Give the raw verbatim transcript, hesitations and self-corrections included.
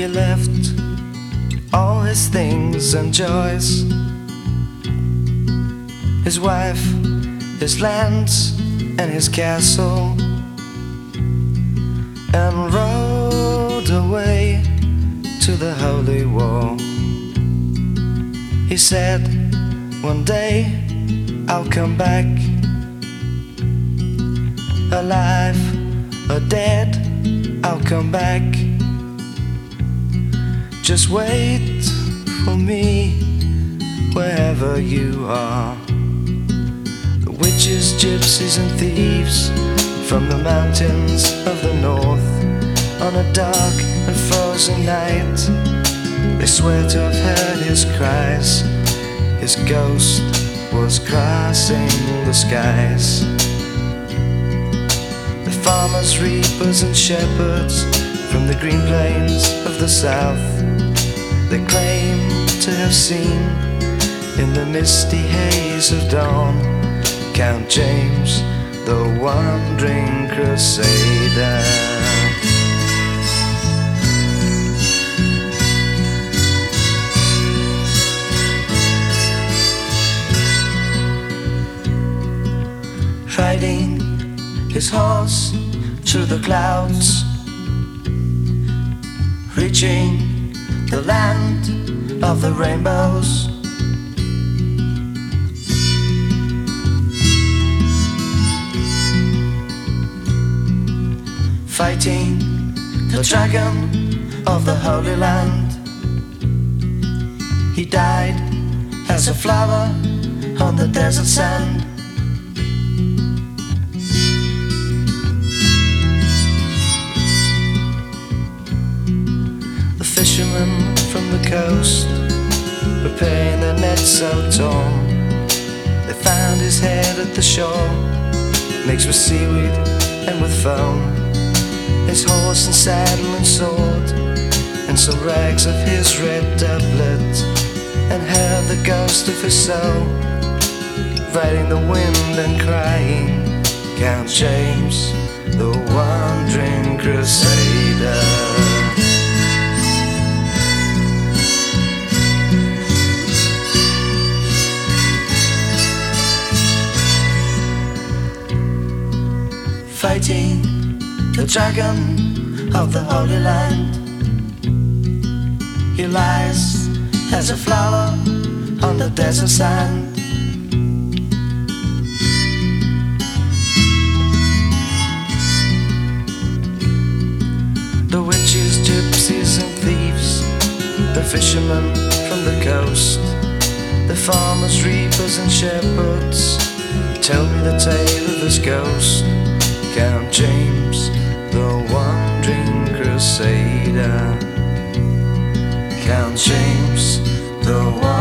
He left all his things and joys, his wife, his lands, and his castle, and rode away to the holy war. He said, one day I'll come back, alive or dead, I'll come back. Just wait for me wherever you are. The witches, gypsies and thieves from the mountains of the north, on a dark and frozen night, they swear to have heard his cries. His ghost was crossing the skies. The farmers, reapers and shepherds from the green plains of the south, they claim to have seen in the misty haze of dawn Count James, the wandering crusader. Riding his horse through the clouds, reaching the land of the rainbows. Fighting the dragon of the Holy Land. He died as a flower on the desert sand. The fishermen from the coast, repairing their nets so torn, they found his head at the shore, mixed with seaweed and with foam. His horse and saddle and sword, and some rags of his red doublet, and heard the ghost of his soul riding the wind and crying, Count James, the wandering crusader. Fighting the dragon of the Holy Land. He lies as a flower on the desert sand. The witches, gypsies and thieves, the fishermen from the coast, the farmers, reapers and shepherds, tell me the tale of this ghost, Count James, the wandering crusader. Count James, the wandering